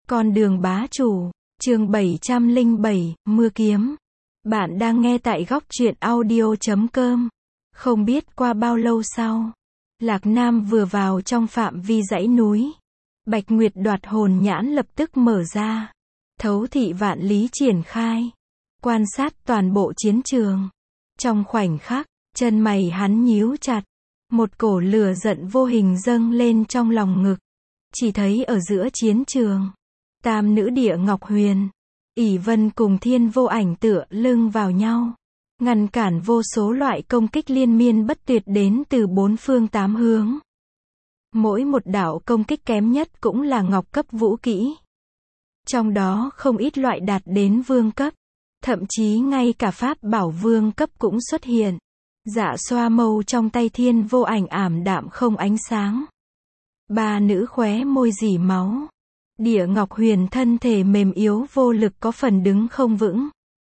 Con đường bá chủ, chương 707, mưa kiếm. Bạn đang nghe tại góc truyện audio.com. Không biết qua bao lâu sau, Lạc Nam vừa vào trong phạm vi dãy núi. Bạch Nguyệt đoạt hồn nhãn lập tức mở ra. Thấu thị vạn lý triển khai. Quan sát toàn bộ chiến trường. Trong khoảnh khắc, chân mày hắn nhíu chặt. Một cổ lửa giận vô hình dâng lên trong lòng ngực. Chỉ thấy ở giữa chiến trường, tam nữ Địa Ngọc Huyền, ỷ Vân cùng Thiên Vô Ảnh tựa lưng vào nhau, ngăn cản vô số loại công kích liên miên bất tuyệt đến từ bốn phương tám hướng. Mỗi một đạo công kích kém nhất cũng là ngọc cấp vũ kỹ. Trong đó không ít loại đạt đến vương cấp, thậm chí ngay cả pháp bảo vương cấp cũng xuất hiện. Dạ xoa mâu trong tay Thiên Vô Ảnh ảm đạm không ánh sáng. Ba nữ khóe môi rỉ máu. Địa Ngọc Huyền thân thể mềm yếu vô lực có phần đứng không vững.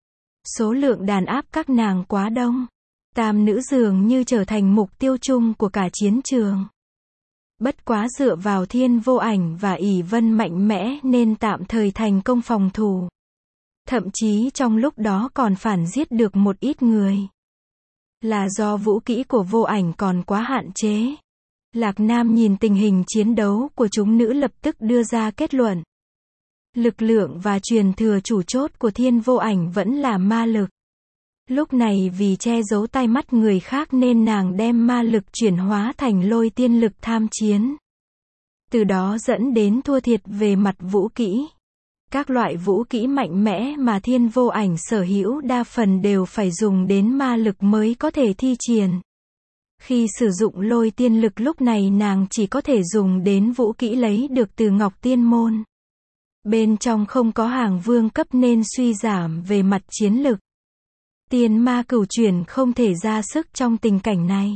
Số lượng đàn áp các nàng quá đông. Tam nữ dường như trở thành mục tiêu chung của cả chiến trường. Bất quá dựa vào Thiên Vô Ảnh và ỷ Vân mạnh mẽ nên tạm thời thành công phòng thủ. Thậm chí trong lúc đó còn phản giết được một ít người. Là do vũ kỹ của Vô Ảnh còn quá hạn chế. Lạc Nam nhìn tình hình chiến đấu của chúng nữ lập tức đưa ra kết luận. Lực lượng và truyền thừa chủ chốt của Thiên Vô Ảnh vẫn là ma lực. Lúc này vì che giấu tai mắt người khác nên nàng đem ma lực chuyển hóa thành lôi tiên lực tham chiến. Từ đó dẫn đến thua thiệt về mặt vũ kỹ. Các loại vũ kỹ mạnh mẽ mà Thiên Vô Ảnh sở hữu đa phần đều phải dùng đến ma lực mới có thể thi triển. Khi sử dụng lôi tiên lực lúc này nàng chỉ có thể dùng đến vũ kỹ lấy được từ Ngọc Tiên Môn. Bên trong không có hàng vương cấp nên suy giảm về mặt chiến lực. Tiên ma cửu chuyển không thể ra sức trong tình cảnh này.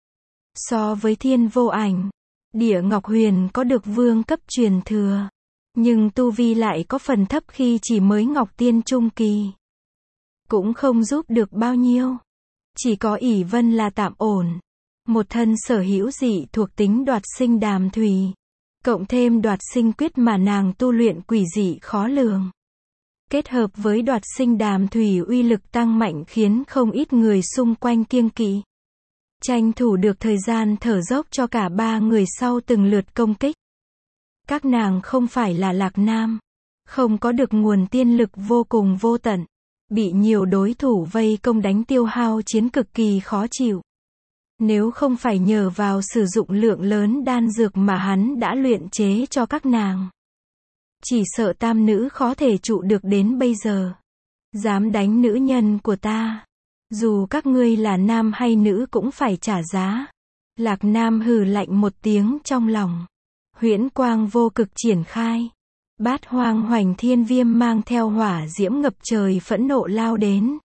So với Thiên Vô Ảnh, Địa Ngọc Huyền có được vương cấp truyền thừa. Nhưng tu vi lại có phần thấp khi chỉ mới Ngọc Tiên Trung Kỳ. Cũng không giúp được bao nhiêu. Chỉ có ỷ Vân là tạm ổn. Một thân sở hữu dị thuộc tính đoạt sinh đàm thủy. Cộng thêm đoạt sinh quyết mà nàng tu luyện quỷ dị khó lường. Kết hợp với đoạt sinh đàm thủy uy lực tăng mạnh khiến không ít người xung quanh kiêng kỵ. Tranh thủ được thời gian thở dốc cho cả ba người sau từng lượt công kích. Các nàng không phải là Lạc Nam. Không có được nguồn tiên lực vô cùng vô tận. Bị nhiều đối thủ vây công đánh tiêu hao chiến cực kỳ khó chịu. Nếu không phải nhờ vào sử dụng lượng lớn đan dược mà hắn đã luyện chế cho các nàng. Chỉ sợ tam nữ khó thể trụ được đến bây giờ. Dám đánh nữ nhân của ta. Dù các ngươi là nam hay nữ cũng phải trả giá. Lạc Nam hừ lạnh một tiếng trong lòng. Huyễn quang vô cực triển khai. Bát hoang hoành thiên viêm mang theo hỏa diễm ngập trời phẫn nộ lao đến.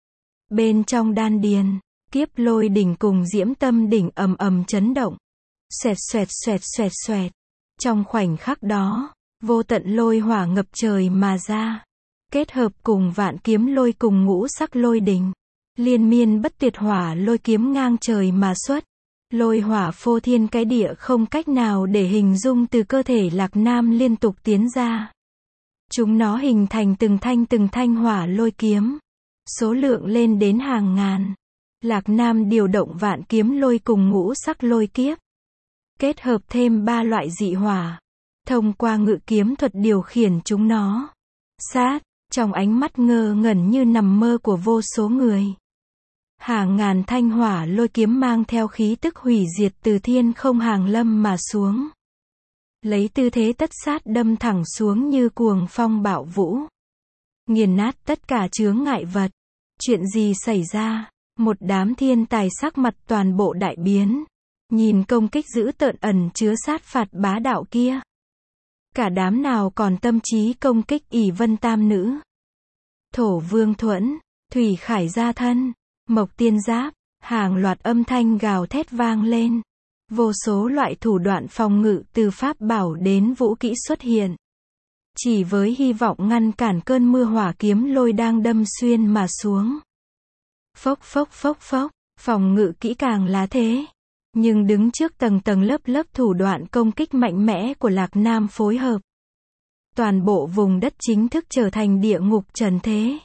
Bên trong đan điền, kiếp lôi đỉnh cùng diễm tâm đỉnh ầm ầm chấn động. Xoẹt xoẹt xoẹt xoẹt xoẹt. Trong khoảnh khắc đó, vô tận lôi hỏa ngập trời mà ra. Kết hợp cùng vạn kiếm lôi cùng ngũ sắc lôi đỉnh. Liên miên bất tuyệt hỏa lôi kiếm ngang trời mà xuất. Lôi hỏa phô thiên cái địa không cách nào để hình dung từ cơ thể Lạc Nam liên tục tiến ra. Chúng nó hình thành từng thanh hỏa lôi kiếm. Số lượng lên đến hàng ngàn. Lạc Nam điều động vạn kiếm lôi cùng ngũ sắc lôi kiếp. Kết hợp thêm ba loại dị hỏa. Thông qua ngự kiếm thuật điều khiển chúng nó. Sát, trong ánh mắt ngơ ngẩn như nằm mơ của vô số người. Hàng ngàn thanh hỏa lôi kiếm mang theo khí tức hủy diệt từ thiên không hàng lâm mà xuống. Lấy tư thế tất sát đâm thẳng xuống như cuồng phong bạo vũ. Nghiền nát tất cả chướng ngại vật. Chuyện gì xảy ra? Một đám thiên tài sắc mặt toàn bộ đại biến. Nhìn công kích dữ tợn ẩn chứa sát phạt bá đạo kia. Cả đám nào còn tâm trí công kích ỷ Vân tam nữ. Thổ Vương Thuẫn, Thủy Khải gia thân, Mộc Tiên Giáp, hàng loạt âm thanh gào thét vang lên. Vô số loại thủ đoạn phòng ngự từ pháp bảo đến vũ kỹ xuất hiện. Chỉ với hy vọng ngăn cản cơn mưa hỏa kiếm lôi đang đâm xuyên mà xuống. Phốc phốc phốc phốc, phòng ngự kỹ càng là thế. Nhưng đứng trước tầng lớp thủ đoạn công kích mạnh mẽ của Lạc Nam phối hợp. Toàn bộ vùng đất chính thức trở thành địa ngục trần thế.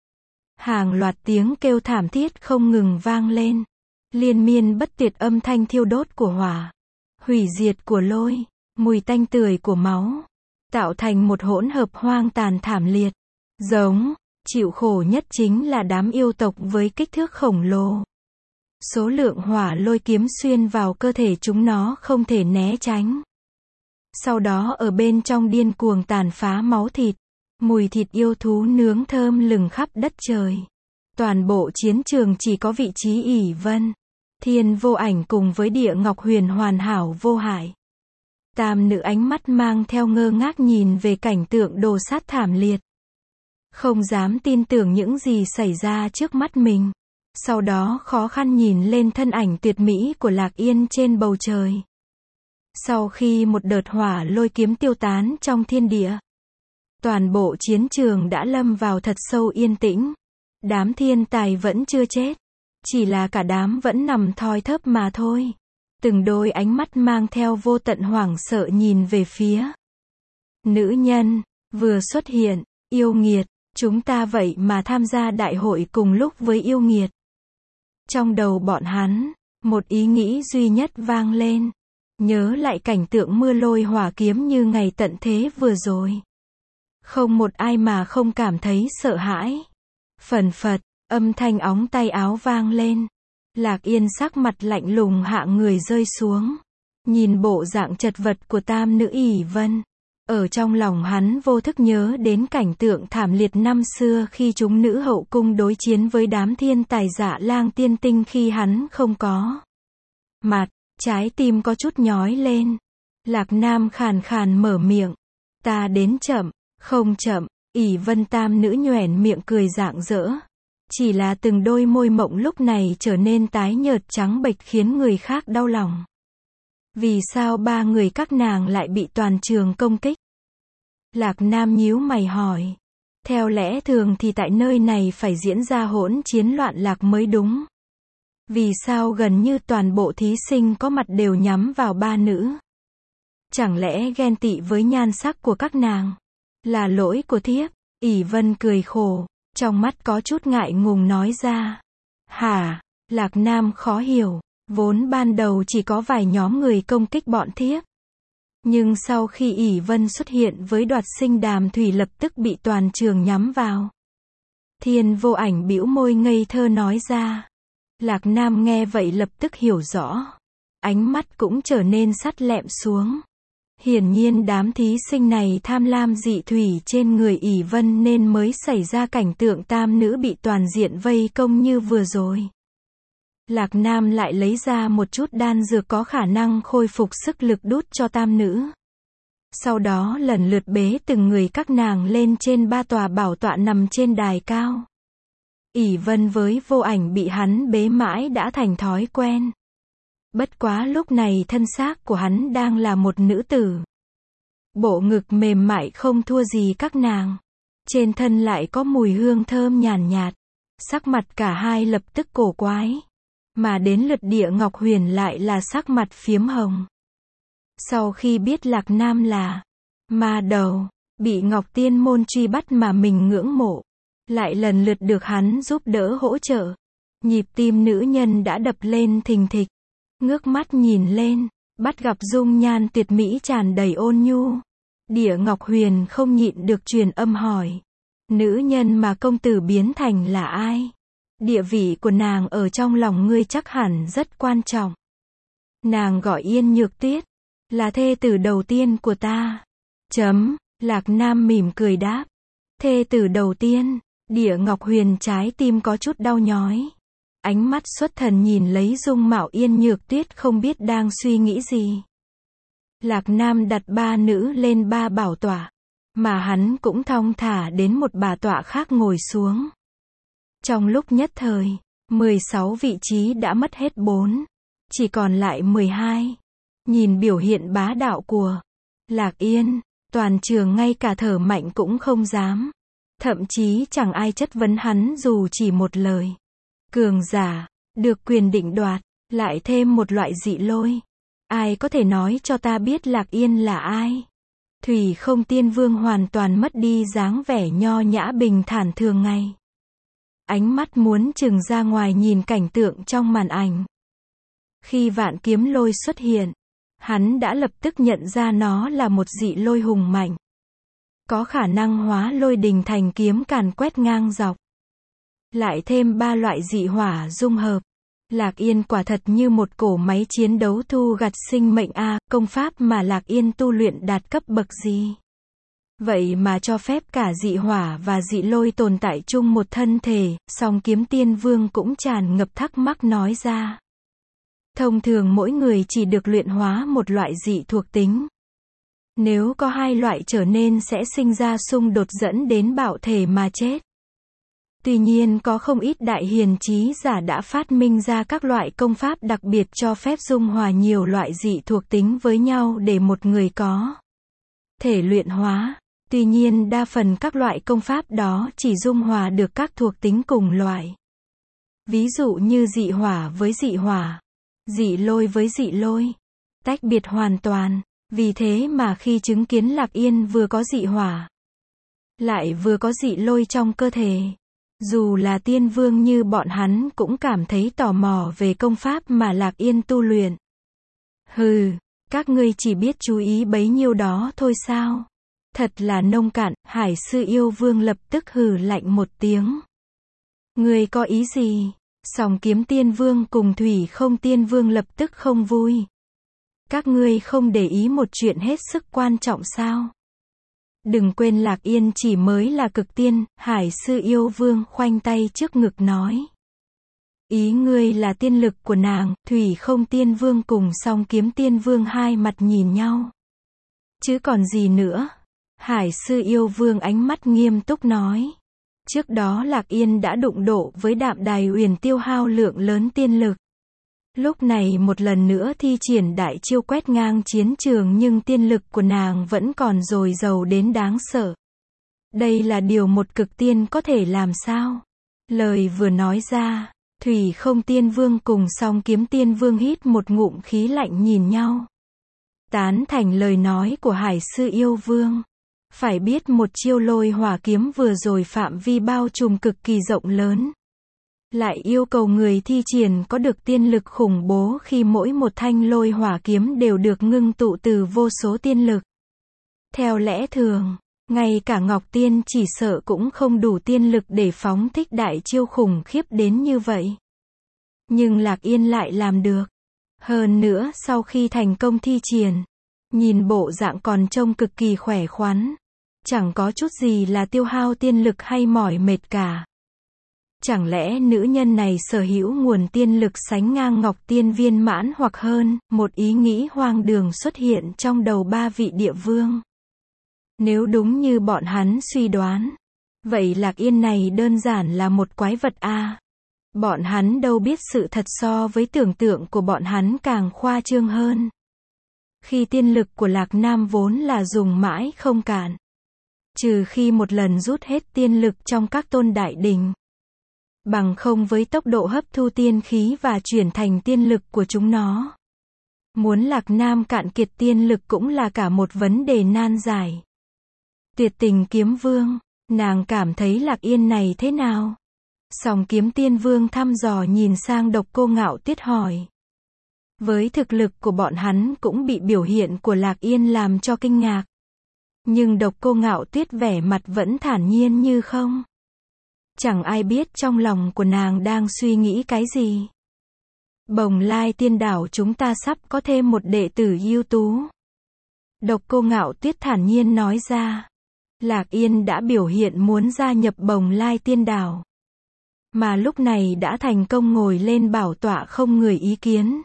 Hàng loạt tiếng kêu thảm thiết không ngừng vang lên. Liên miên bất tuyệt âm thanh thiêu đốt của hỏa, hủy diệt của lôi, mùi tanh tưởi của máu, tạo thành một hỗn hợp hoang tàn thảm liệt. Giống, chịu khổ nhất chính là đám yêu tộc với kích thước khổng lồ. Số lượng hỏa lôi kiếm xuyên vào cơ thể chúng nó không thể né tránh. Sau đó ở bên trong điên cuồng tàn phá máu thịt, mùi thịt yêu thú nướng thơm lừng khắp đất trời. Toàn bộ chiến trường chỉ có vị trí ỷ Vân, Thiên Vô Ảnh cùng với Địa Ngọc Huyền hoàn hảo vô hại. Tam nữ ánh mắt mang theo ngơ ngác nhìn về cảnh tượng đồ sát thảm liệt. Không dám tin tưởng những gì xảy ra trước mắt mình. Sau đó khó khăn nhìn lên thân ảnh tuyệt mỹ của Lạc Yên trên bầu trời. Sau khi một đợt hỏa lôi kiếm tiêu tán trong thiên địa, toàn bộ chiến trường đã lâm vào thật sâu yên tĩnh. Đám thiên tài vẫn chưa chết, chỉ là cả đám vẫn nằm thoi thóp mà thôi. Từng đôi ánh mắt mang theo vô tận hoảng sợ nhìn về phía nữ nhân vừa xuất hiện. Yêu nghiệt, chúng ta vậy mà tham gia đại hội cùng lúc với yêu nghiệt. Trong đầu bọn hắn, một ý nghĩ duy nhất vang lên. Nhớ lại cảnh tượng mưa lôi hỏa kiếm như ngày tận thế vừa rồi. Không một ai mà không cảm thấy sợ hãi. Phần phật, âm thanh óng tay áo vang lên. Lạc Yên sắc mặt lạnh lùng hạ người rơi xuống. Nhìn bộ dạng chật vật của tam nữ ỷ Vân. Ở trong lòng hắn vô thức nhớ đến cảnh tượng thảm liệt năm xưa khi chúng nữ hậu cung đối chiến với đám thiên tài Dạ Lang tiên tinh khi hắn không có mặt. Trái tim có chút nhói lên. Lạc Nam khàn khàn mở miệng. Ta đến chậm, không chậm. ỷ Vân tam nữ nhoẻn miệng cười rạng rỡ. Chỉ là từng đôi môi mộng lúc này trở nên tái nhợt trắng bệch khiến người khác đau lòng. Vì sao ba người các nàng lại bị toàn trường công kích? Lạc Nam nhíu mày hỏi. Theo lẽ thường thì tại nơi này phải diễn ra hỗn chiến loạn lạc mới đúng. Vì sao gần như toàn bộ thí sinh có mặt đều nhắm vào ba nữ? Chẳng lẽ ghen tị với nhan sắc của các nàng? Là lỗi của thiếp. ỷ Vân cười khổ, trong mắt có chút ngại ngùng nói ra. Hả? Lạc Nam khó hiểu. Vốn ban đầu chỉ có vài nhóm người công kích bọn thiếp. Nhưng sau khi ỷ Vân xuất hiện với Đoạt Sinh Đàm Thủy lập tức bị toàn trường nhắm vào. Thiên Vô Ảnh bĩu môi ngây thơ nói ra. Lạc Nam nghe vậy lập tức hiểu rõ. Ánh mắt cũng trở nên sắt lẹm xuống. Hiển nhiên đám thí sinh này tham lam dị thủy trên người ỷ Vân nên mới xảy ra cảnh tượng tam nữ bị toàn diện vây công như vừa rồi. Lạc Nam lại lấy ra một chút đan dược có khả năng khôi phục sức lực đút cho tam nữ. Sau đó lần lượt bế từng người các nàng lên trên ba tòa bảo tọa nằm trên đài cao. ỷ Vân với Vô Ảnh bị hắn bế mãi đã thành thói quen. Bất quá lúc này thân xác của hắn đang là một nữ tử. Bộ ngực mềm mại không thua gì các nàng. Trên thân lại có mùi hương thơm nhàn nhạt. Sắc mặt cả hai lập tức cổ quái. Mà đến lượt Địa Ngọc Huyền lại là sắc mặt phiếm hồng. Sau khi biết Lạc Nam là ma đầu, bị Ngọc Tiên Môn truy bắt mà mình ngưỡng mộ, lại lần lượt được hắn giúp đỡ hỗ trợ. Nhịp tim nữ nhân đã đập lên thình thịch. Ngước mắt nhìn lên, bắt gặp dung nhan tuyệt mỹ tràn đầy ôn nhu. Địa Ngọc Huyền không nhịn được truyền âm hỏi. Nữ nhân mà công tử biến thành là ai? Địa vị của nàng ở trong lòng ngươi chắc hẳn rất quan trọng. Nàng gọi Yên Nhược Tuyết, là thê tử đầu tiên của ta. Lạc Nam mỉm cười đáp. Thê tử đầu tiên. Địa Ngọc Huyền trái tim có chút đau nhói. Ánh mắt xuất thần nhìn lấy dung mạo Yên Nhược Tuyết không biết đang suy nghĩ gì. Lạc Nam đặt ba nữ lên ba bảo tọa, mà hắn cũng thong thả đến một bà tọa khác ngồi xuống. Trong lúc nhất thời, 16 vị trí đã mất hết 4, chỉ còn lại 12. Nhìn biểu hiện bá đạo của Lạc Yên, toàn trường ngay cả thở mạnh cũng không dám. Thậm chí chẳng ai chất vấn hắn dù chỉ một lời. Cường giả, được quyền định đoạt, lại thêm một loại dị lôi. Ai có thể nói cho ta biết Lạc Yên là ai? Thủy Không Tiên Vương hoàn toàn mất đi dáng vẻ nho nhã bình thản thường ngày. Ánh mắt muốn trừng ra ngoài nhìn cảnh tượng trong màn ảnh. Khi Vạn Kiếm Lôi xuất hiện, hắn đã lập tức nhận ra nó là một dị lôi hùng mạnh. Có khả năng hóa lôi đình thành kiếm càn quét ngang dọc. Lại thêm 3 loại dị hỏa dung hợp. Lạc Yên quả thật như một cỗ máy chiến đấu thu gặt sinh mệnh a, công pháp mà Lạc Yên tu luyện đạt cấp bậc gì? Vậy mà cho phép cả dị hỏa và dị lôi tồn tại chung một thân thể, Song Kiếm Tiên Vương cũng tràn ngập thắc mắc nói ra. Thông thường mỗi người chỉ được luyện hóa một loại dị thuộc tính. Nếu có 2 loại trở nên sẽ sinh ra xung đột dẫn đến bạo thể mà chết. Tuy nhiên có không ít đại hiền trí giả đã phát minh ra các loại công pháp đặc biệt cho phép dung hòa nhiều loại dị thuộc tính với nhau để một người có thể luyện hóa. Tuy nhiên đa phần các loại công pháp đó chỉ dung hòa được các thuộc tính cùng loại. Ví dụ như dị hỏa với dị hỏa, dị lôi với dị lôi, tách biệt hoàn toàn. Vì thế mà khi chứng kiến Lạc Yên vừa có dị hỏa, lại vừa có dị lôi trong cơ thể, dù là tiên vương như bọn hắn cũng cảm thấy tò mò về công pháp mà Lạc Yên tu luyện. Hừ, các ngươi chỉ biết chú ý bấy nhiêu đó thôi sao? Thật là nông cạn. Hải Sư Yêu Vương lập tức hừ lạnh một tiếng. Ngươi có ý gì? Song Kiếm Tiên Vương cùng Thủy Không Tiên Vương lập tức không vui. Các ngươi không để ý một chuyện hết sức quan trọng sao? Đừng quên Lạc Yên chỉ mới là cực tiên. Hải Sư Yêu Vương khoanh tay trước ngực nói. Ý ngươi là tiên lực của nàng. Thủy Không Tiên Vương cùng Song Kiếm Tiên Vương hai mặt nhìn nhau. Chứ còn gì nữa? Hải Sư Yêu Vương ánh mắt nghiêm túc nói. Trước đó Lạc Yên đã đụng độ với Đạm Đài Uyển tiêu hao lượng lớn tiên lực. Lúc này một lần nữa thi triển đại chiêu quét ngang chiến trường nhưng tiên lực của nàng vẫn còn dồi dào đến đáng sợ. Đây là điều một cực tiên có thể làm sao? Lời vừa nói ra, Thủy Không Tiên Vương cùng Song Kiếm Tiên Vương hít một ngụm khí lạnh nhìn nhau. Tán thành lời nói của Hải Sư Yêu Vương. Phải biết một chiêu lôi hỏa kiếm vừa rồi phạm vi bao trùm cực kỳ rộng lớn. Lại yêu cầu người thi triển có được tiên lực khủng bố khi mỗi một thanh lôi hỏa kiếm đều được ngưng tụ từ vô số tiên lực. Theo lẽ thường, ngay cả Ngọc Tiên chỉ sợ cũng không đủ tiên lực để phóng thích đại chiêu khủng khiếp đến như vậy. Nhưng Lạc Yên lại làm được. Hơn nữa sau khi thành công thi triển, nhìn bộ dạng còn trông cực kỳ khỏe khoắn. Chẳng có chút gì là tiêu hao tiên lực hay mỏi mệt cả. Chẳng lẽ nữ nhân này sở hữu nguồn tiên lực sánh ngang Ngọc Tiên viên mãn hoặc hơn? Một ý nghĩ hoang đường xuất hiện trong đầu 3 vị địa vương. Nếu đúng như bọn hắn suy đoán, vậy Lạc Yên này đơn giản là một quái vật a. Bọn hắn đâu biết sự thật so với tưởng tượng của bọn hắn càng khoa trương hơn. Khi tiên lực của Lạc Nam vốn là dùng mãi không cạn. Trừ khi một lần rút hết tiên lực trong các tôn đại đỉnh. Bằng không với tốc độ hấp thu tiên khí và chuyển thành tiên lực của chúng nó. Muốn Lạc Nam cạn kiệt tiên lực cũng là cả một vấn đề nan giải. Tuyệt Tình Kiếm Vương, nàng cảm thấy Lạc Yên này thế nào? Song Kiếm Tiên Vương thăm dò nhìn sang Độc Cô Ngạo Tuyết hỏi. Với thực lực của bọn hắn cũng bị biểu hiện của Lạc Yên làm cho kinh ngạc. Nhưng Độc Cô Ngạo Tuyết vẻ mặt vẫn thản nhiên như không. Chẳng ai biết trong lòng của nàng đang suy nghĩ cái gì. Bồng Lai Tiên Đảo chúng ta sắp có thêm một đệ tử ưu tú. Độc Cô Ngạo Tuyết thản nhiên nói ra. Lạc Yên đã biểu hiện muốn gia nhập Bồng Lai Tiên Đảo. Mà lúc này đã thành công ngồi lên bảo tọa không người ý kiến.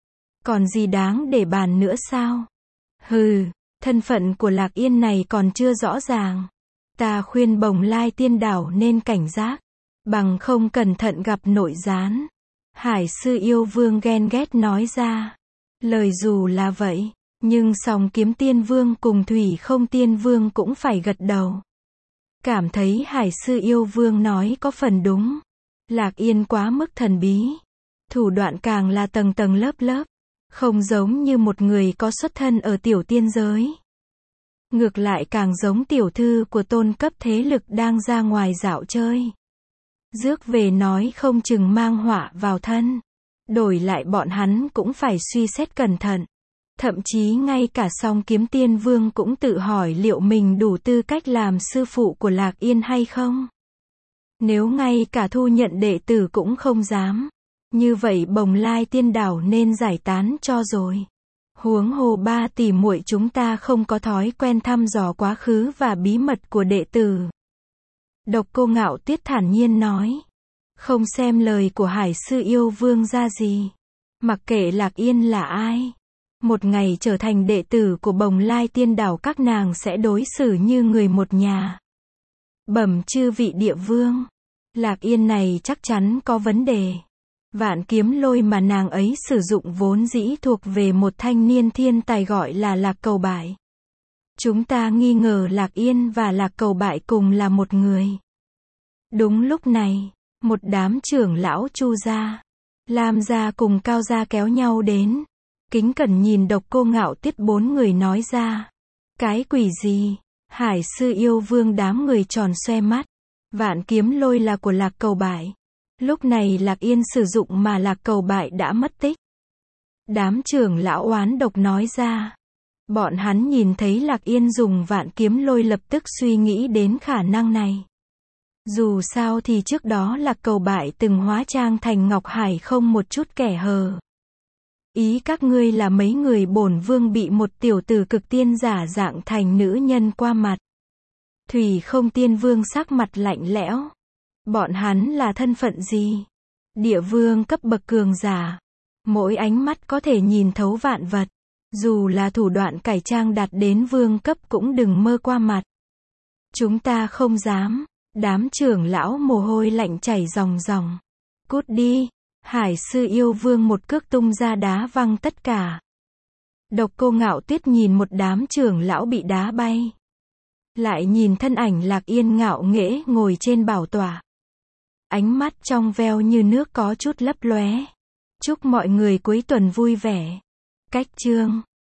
Còn gì đáng để bàn nữa sao? Hừ, thân phận của Lạc Yên này còn chưa rõ ràng. Ta khuyên Bồng Lai Tiên Đảo nên cảnh giác. Bằng không cẩn thận gặp nội gián. Hải Sư Yêu Vương ghen ghét nói ra. Lời dù là vậy, nhưng Song Kiếm Tiên Vương cùng Thủy Không Tiên Vương cũng phải gật đầu. Cảm thấy Hải Sư Yêu Vương nói có phần đúng. Lạc Yên quá mức thần bí. Thủ đoạn càng là tầng tầng lớp lớp. Không giống như một người có xuất thân ở tiểu tiên giới. Ngược lại càng giống tiểu thư của tôn cấp thế lực đang ra ngoài dạo chơi. Rước về nói không chừng mang họa vào thân. Đổi lại bọn hắn cũng phải suy xét cẩn thận. Thậm chí ngay cả Song Kiếm Tiên Vương cũng tự hỏi liệu mình đủ tư cách làm sư phụ của Lạc Yên hay không. Nếu ngay cả thu nhận đệ tử cũng không dám, như vậy Bồng Lai Tiên Đảo nên giải tán cho rồi. Huống hồ ba tỷ muội chúng ta không có thói quen thăm dò quá khứ và bí mật của đệ tử. Độc Cô Ngạo Tuyết thản nhiên nói. Không xem lời của Hải Sư Yêu Vương ra gì. Mặc kệ Lạc Yên là ai. Một ngày trở thành đệ tử của Bồng Lai Tiên Đảo các nàng sẽ đối xử như người một nhà. Bẩm chư vị địa vương. Lạc Yên này chắc chắn có vấn đề. Vạn kiếm lôi mà nàng ấy sử dụng vốn dĩ thuộc về một thanh niên thiên tài gọi là Lạc Cầu Bại. Chúng ta nghi ngờ Lạc Yên và Lạc Cầu Bại cùng là một người. Đúng lúc này, một đám trưởng lão Chu gia, Lam gia cùng Cao gia kéo nhau đến. Kính cẩn nhìn Độc Cô Ngạo Tuyết bốn người nói ra. Cái quỷ gì? Hải Sư Yêu Vương đám người tròn xoe mắt. Vạn kiếm lôi là của Lạc Cầu Bại. Lúc này Lạc Yên sử dụng mà Lạc Cầu Bại đã mất tích. Đám trưởng lão oán độc nói ra. Bọn hắn nhìn thấy Lạc Yên dùng vạn kiếm lôi lập tức suy nghĩ đến khả năng này. Dù sao thì trước đó Lạc Cầu Bại từng hóa trang thành Ngọc Hải không một chút kẻ hờ. Ý các ngươi là mấy người bổn vương bị một tiểu tử cực tiên giả dạng thành nữ nhân qua mặt. Thủy Không Tiên Vương sắc mặt lạnh lẽo. Bọn hắn là thân phận gì? Địa vương cấp bậc cường giả. Mỗi ánh mắt có thể nhìn thấu vạn vật. Dù là thủ đoạn cải trang đạt đến vương cấp cũng đừng mơ qua mặt. Chúng ta không dám. Đám trưởng lão mồ hôi lạnh chảy ròng ròng. Cút đi. Hải Sư Yêu Vương một cước tung ra đá văng tất cả. Độc Cô Ngạo Tuyết nhìn một đám trưởng lão bị đá bay. Lại nhìn thân ảnh Lạc Yên ngạo nghễ ngồi trên bảo tọa. Ánh mắt trong veo như nước có chút lấp lóe. Chúc mọi người cuối tuần vui vẻ. Cách chương